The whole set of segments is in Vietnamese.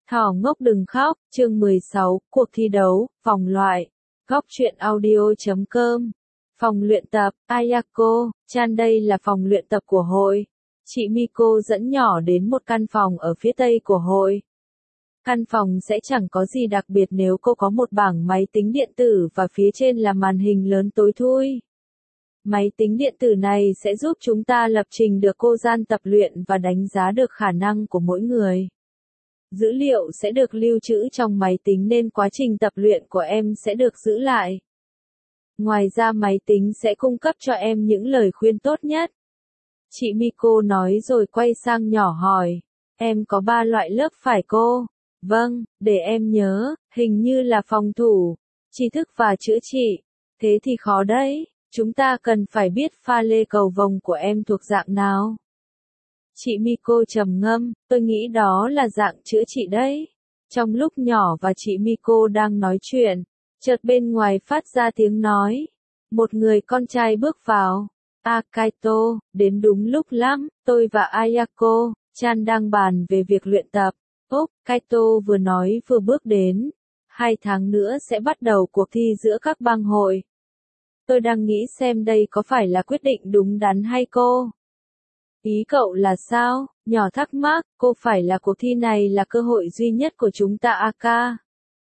Thỏ ngốc đừng khóc, chương 16, cuộc thi đấu, vòng loại. Góc truyện audio.com. Phòng luyện tập, Ayako, Chan đây là phòng luyện tập của hội. Chị Miko dẫn nhỏ đến một căn phòng ở phía tây của hội. Căn phòng sẽ chẳng có gì đặc biệt nếu cô có một bảng máy tính điện tử và phía trên là màn hình lớn tối thui. Máy tính điện tử này sẽ giúp chúng ta lập trình được cô gian tập luyện và đánh giá được khả năng của mỗi người. Dữ liệu sẽ được lưu trữ trong máy tính nên quá trình tập luyện của em sẽ được giữ lại. Ngoài ra máy tính sẽ cung cấp cho em những lời khuyên tốt nhất. Chị Miko nói rồi quay sang nhỏ hỏi. Em có 3 loại lớp phải cô? Vâng, để em nhớ, hình như là phòng thủ, tri thức và chữa trị. Thế thì khó đấy, chúng ta cần phải biết pha lê cầu vồng của em thuộc dạng nào. Chị Miko trầm ngâm, tôi nghĩ đó là dạng chữa trị đấy. Trong lúc nhỏ và chị Miko đang nói chuyện, chợt bên ngoài phát ra tiếng nói. Một người con trai bước vào. Kaito, đến đúng lúc lắm, tôi và Ayako, Chan đang bàn về việc luyện tập. Kaito vừa nói vừa bước đến. 2 tháng nữa sẽ bắt đầu cuộc thi giữa các bang hội. Tôi đang nghĩ xem đây có phải là quyết định đúng đắn hay cô? Ý cậu là sao? Nhỏ thắc mắc, cô phải là cuộc thi này là cơ hội duy nhất của chúng ta Aka.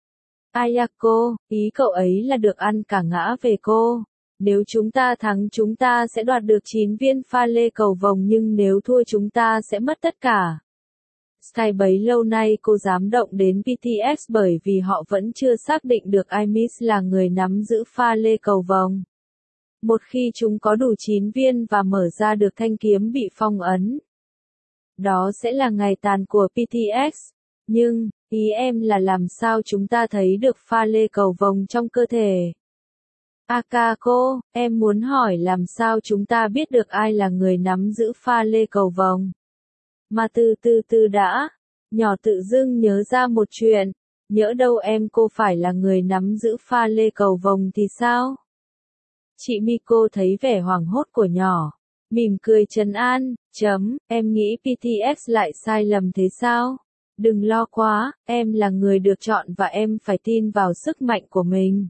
Ayako, ý cậu ấy là được ăn cả ngã về cô. Nếu chúng ta thắng chúng ta sẽ đoạt được 9 viên pha lê cầu vồng nhưng nếu thua chúng ta sẽ mất tất cả. Sky bấy lâu nay cô dám động đến BTS bởi vì họ vẫn chưa xác định được Imis là người nắm giữ pha lê cầu vồng. Một khi chúng có đủ 9 viên và mở ra được thanh kiếm bị phong ấn. Đó sẽ là ngày tàn của BTS. Nhưng, ý em là làm sao chúng ta thấy được pha lê cầu vồng trong cơ thể? Akako, em muốn hỏi làm sao chúng ta biết được ai là người nắm giữ pha lê cầu vồng? Mà từ đã. Nhỏ tự dưng nhớ ra một chuyện. Nhỡ đâu cô phải là người nắm giữ pha lê cầu vồng thì sao? Chị Miko thấy vẻ hoảng hốt của nhỏ. Mỉm cười trấn an, em nghĩ BTS lại sai lầm thế sao? Đừng lo quá, em là người được chọn và em phải tin vào sức mạnh của mình.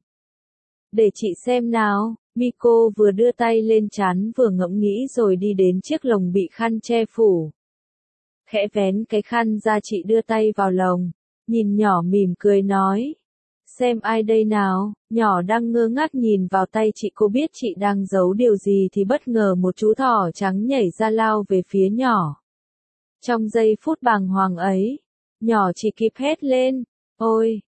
Để chị xem nào, Miko vừa đưa tay lên trán vừa ngẫm nghĩ rồi đi đến chiếc lồng bị khăn che phủ. Khẽ vén cái khăn ra chị đưa tay vào lồng, nhìn nhỏ mỉm cười nói. Xem ai đây nào, nhỏ đang ngơ ngác nhìn vào tay chị cô biết chị đang giấu điều gì thì bất ngờ một chú thỏ trắng nhảy ra lao về phía nhỏ. Trong giây phút bàng hoàng ấy, nhỏ chỉ kịp hét lên, ôi,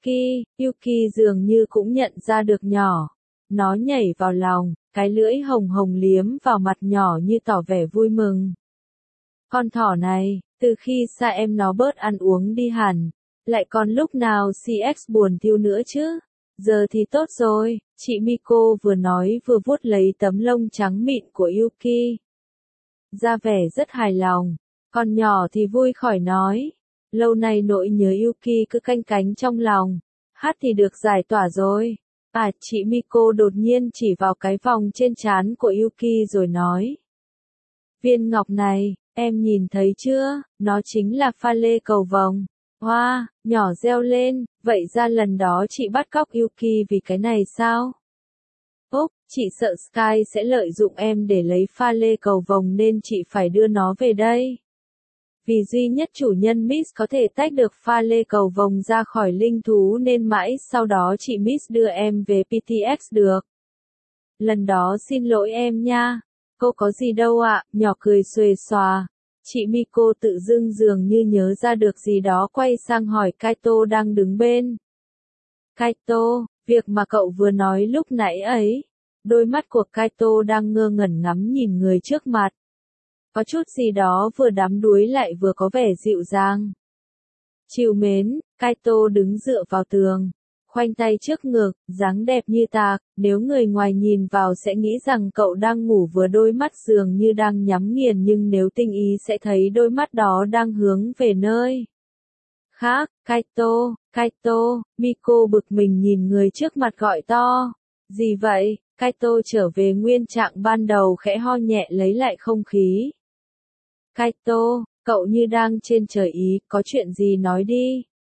Yuki dường như cũng nhận ra được nhỏ. Nó nhảy vào lòng, cái lưỡi hồng hồng liếm vào mặt nhỏ như tỏ vẻ vui mừng. Con thỏ này, từ khi xa em nó bớt ăn uống đi hẳn. Lại còn lúc nào CX buồn thiêu nữa chứ? Giờ thì tốt rồi, chị Miko vừa nói vừa vuốt lấy tấm lông trắng mịn của Yuki. Ra vẻ rất hài lòng, còn nhỏ thì vui khỏi nói. Lâu nay nỗi nhớ Yuki cứ canh cánh trong lòng, hát thì được giải tỏa rồi. Chị Miko đột nhiên chỉ vào cái vòng trên trán của Yuki rồi nói. Viên ngọc này, em nhìn thấy chưa, nó chính là pha lê cầu vồng. Hoa, nhỏ reo lên, vậy ra lần đó chị bắt cóc Yuki vì cái này sao? Chị sợ Sky sẽ lợi dụng em để lấy pha lê cầu vồng nên chị phải đưa nó về đây. Vì duy nhất chủ nhân Miss có thể tách được pha lê cầu vồng ra khỏi linh thú nên mãi sau đó chị Miss đưa em về PTX được. Lần đó xin lỗi em nha. Cô có gì đâu ạ, nhỏ cười xuề xòa. Chị Miko tự dưng dường như nhớ ra được gì đó quay sang hỏi Kaito đang đứng bên. Kaito, việc mà cậu vừa nói lúc nãy ấy. Đôi mắt của Kaito đang ngơ ngẩn ngắm nhìn người trước mặt. Có chút gì đó vừa đắm đuối lại vừa có vẻ dịu dàng. Trìu mến, Kaito đứng dựa vào tường. Khoanh tay trước ngực, dáng đẹp như tạc, nếu người ngoài nhìn vào sẽ nghĩ rằng cậu đang ngủ vừa đôi mắt dường như đang nhắm nghiền nhưng nếu tinh ý sẽ thấy đôi mắt đó đang hướng về nơi khác. Kaito, Miko bực mình nhìn người trước mặt gọi to. Gì vậy? Kaito trở về nguyên trạng ban đầu khẽ ho nhẹ lấy lại không khí. Kaito, cậu như đang trên trời ý, có chuyện gì nói đi.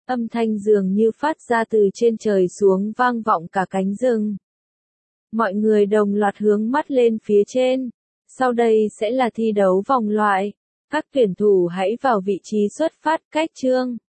Âm thanh dường như phát ra từ trên trời xuống vang vọng cả cánh rừng. Mọi người đồng loạt hướng mắt lên phía trên. Sau đây sẽ là thi đấu vòng loại. Các tuyển thủ hãy vào vị trí xuất phát cách chương.